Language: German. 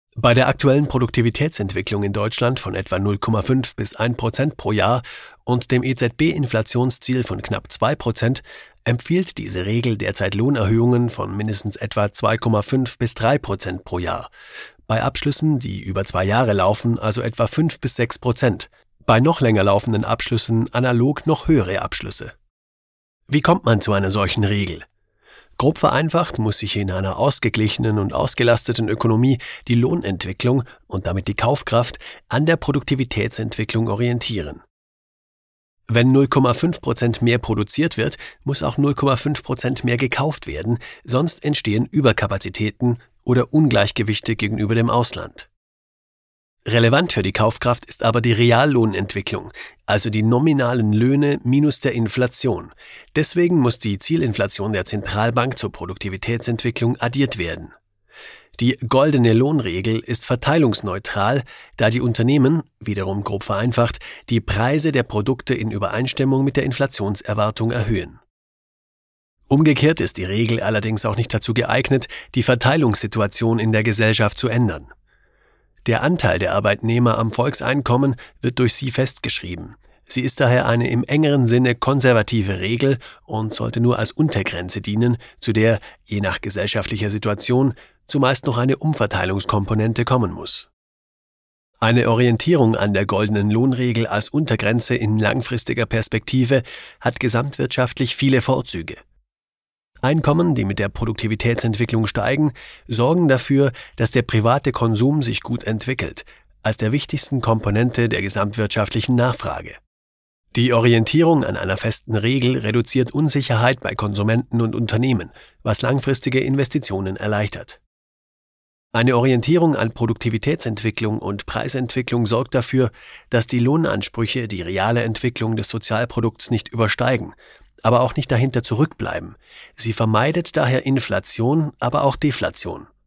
Bei der aktuellen Produktivitätsentwicklung in Deutschland von etwa 0,5 bis 1% pro Jahr und dem EZB-Inflationsziel von knapp 2% empfiehlt diese Regel derzeit Lohnerhöhungen von mindestens etwa 2,5 bis 3% pro Jahr. Bei Abschlüssen, die über 2 Jahre laufen, also etwa 5 bis 6%. Bei noch länger laufenden Abschlüssen analog noch höhere Abschlüsse. Wie kommt man zu einer solchen Regel? Grob vereinfacht muss sich in einer ausgeglichenen und ausgelasteten Ökonomie die Lohnentwicklung und damit die Kaufkraft an der Produktivitätsentwicklung orientieren. Wenn 0,5% mehr produziert wird, muss auch 0,5% mehr gekauft werden, sonst entstehen Überkapazitäten oder Ungleichgewichte gegenüber dem Ausland. Relevant für die Kaufkraft ist aber die Reallohnentwicklung, also die nominalen Löhne minus der Inflation. Deswegen muss die Zielinflation der Zentralbank zur Produktivitätsentwicklung addiert werden. Die goldene Lohnregel ist verteilungsneutral, da die Unternehmen, wiederum grob vereinfacht, die Preise der Produkte in Übereinstimmung mit der Inflationserwartung erhöhen. Umgekehrt ist die Regel allerdings auch nicht dazu geeignet, die Verteilungssituation in der Gesellschaft zu ändern. Der Anteil der Arbeitnehmer am Volkseinkommen wird durch sie festgeschrieben. Sie ist daher eine im engeren Sinne konservative Regel und sollte nur als Untergrenze dienen, zu der, je nach gesellschaftlicher Situation, zumeist noch eine Umverteilungskomponente kommen muss. Eine Orientierung an der goldenen Lohnregel als Untergrenze in langfristiger Perspektive hat gesamtwirtschaftlich viele Vorzüge. Einkommen, die mit der Produktivitätsentwicklung steigen, sorgen dafür, dass der private Konsum sich gut entwickelt, als der wichtigsten Komponente der gesamtwirtschaftlichen Nachfrage. Die Orientierung an einer festen Regel reduziert Unsicherheit bei Konsumenten und Unternehmen, was langfristige Investitionen erleichtert. Eine Orientierung an Produktivitätsentwicklung und Preisentwicklung sorgt dafür, dass die Lohnansprüche die reale Entwicklung des Sozialprodukts nicht übersteigen, aber auch nicht dahinter zurückbleiben. Sie vermeidet daher Inflation, aber auch Deflation.